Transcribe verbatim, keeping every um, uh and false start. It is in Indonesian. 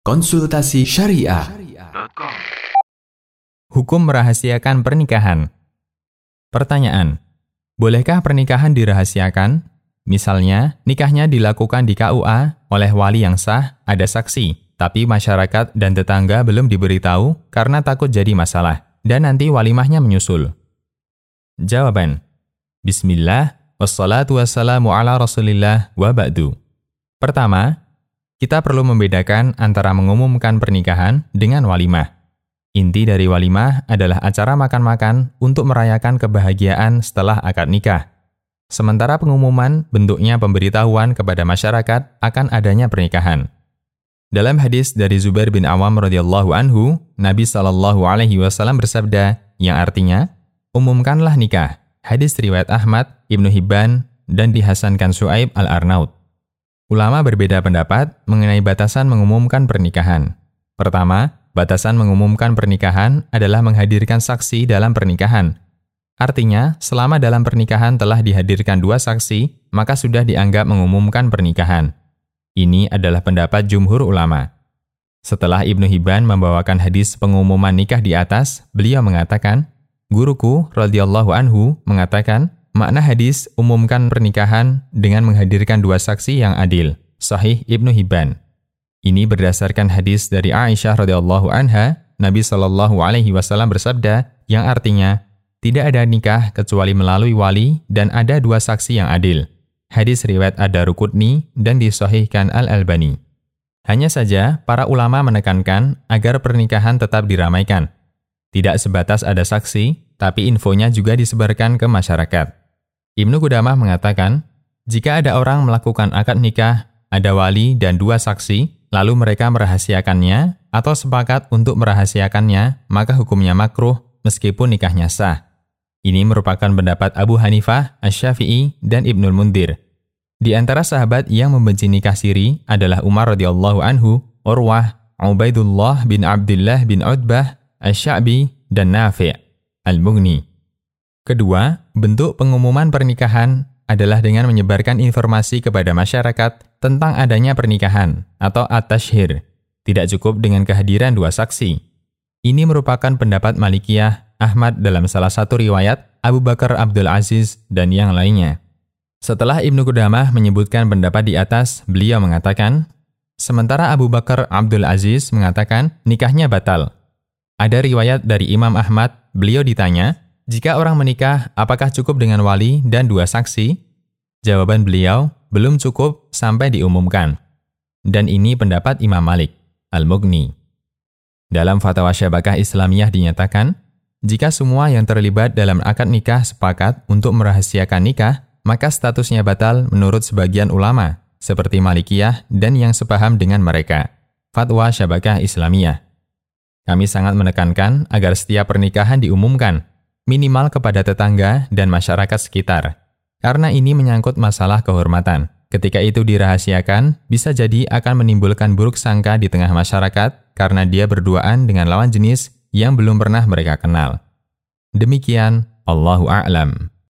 Konsultasi Syariah. Hukum merahasiakan pernikahan. Pertanyaan: bolehkah pernikahan dirahasiakan? Misalnya, nikahnya dilakukan di K U A oleh wali yang sah, ada saksi, tapi masyarakat dan tetangga belum diberitahu karena takut jadi masalah, dan nanti walimahnya menyusul. Jawaban: Bismillah, wassalatu wassalamu ala rasulillah wa ba'du. Pertama, kita perlu membedakan antara mengumumkan pernikahan dengan walimah. Inti dari walimah adalah acara makan-makan untuk merayakan kebahagiaan setelah akad nikah. Sementara pengumuman bentuknya pemberitahuan kepada masyarakat akan adanya pernikahan. Dalam hadis dari Zubair bin Awam radhiyallahu anhu, Nabi shallallahu alaihi wasallam bersabda, yang artinya, umumkanlah nikah. Hadis riwayat Ahmad, Ibnu Hibban, dan dihasankan Syuaib al-Arnaud. Ulama berbeda pendapat mengenai batasan mengumumkan pernikahan. Pertama, batasan mengumumkan pernikahan adalah menghadirkan saksi dalam pernikahan. Artinya, selama dalam pernikahan telah dihadirkan dua saksi, maka sudah dianggap mengumumkan pernikahan. Ini adalah pendapat jumhur ulama. Setelah Ibnu Hibban membawakan hadis pengumuman nikah di atas, beliau mengatakan, guruku radhiyallahu anhu mengatakan, makna hadis umumkan pernikahan dengan menghadirkan dua saksi yang adil. Sahih Ibnu Hibban. Ini berdasarkan hadis dari Aisyah radhiyallahu anha, Nabi shallallahu alaihi wasallam bersabda, yang artinya, tidak ada nikah kecuali melalui wali dan ada dua saksi yang adil. Hadis riwayat Ad-Daruqutni dan disahihkan Al-Albani. Hanya saja, para ulama menekankan agar pernikahan tetap diramaikan. Tidak sebatas ada saksi, tapi infonya juga disebarkan ke masyarakat. Ibnu Qudamah mengatakan, jika ada orang melakukan akad nikah, ada wali dan dua saksi, lalu mereka merahasiakannya atau sepakat untuk merahasiakannya, maka hukumnya makruh meskipun nikahnya sah. Ini merupakan pendapat Abu Hanifah, Asy-Syafi'i, dan Ibnul Mundhir. Di antara sahabat yang membenci nikah siri adalah Umar radhiyallahu anhu, Urwah, Ubaidullah bin Abdullah bin Utbah, Asy-Sya'bi, dan Nafi' Al-Mughni. Kedua, bentuk pengumuman pernikahan adalah dengan menyebarkan informasi kepada masyarakat tentang adanya pernikahan atau at-tashhir. Tidak cukup dengan kehadiran dua saksi. Ini merupakan pendapat Malikiyah, Ahmad dalam salah satu riwayat, Abu Bakar Abdul Aziz, dan yang lainnya. Setelah Ibnu Qudamah menyebutkan pendapat di atas, beliau mengatakan, sementara Abu Bakar Abdul Aziz mengatakan nikahnya batal. Ada riwayat dari Imam Ahmad, beliau ditanya, jika orang menikah, apakah cukup dengan wali dan dua saksi? Jawaban beliau, belum cukup sampai diumumkan. Dan ini pendapat Imam Malik, Al-Mughni. Dalam Fatwa Syabakah Islamiyah dinyatakan, jika semua yang terlibat dalam akad nikah sepakat untuk merahasiakan nikah, maka statusnya batal menurut sebagian ulama, seperti Malikiyah dan yang sepaham dengan mereka. Fatwa Syabakah Islamiyah. Kami sangat menekankan agar setiap pernikahan diumumkan, minimal kepada tetangga dan masyarakat sekitar. Karena ini menyangkut masalah kehormatan. Ketika itu dirahasiakan, bisa jadi akan menimbulkan buruk sangka di tengah masyarakat karena dia berduaan dengan lawan jenis yang belum pernah mereka kenal. Demikian, Allahu a'lam.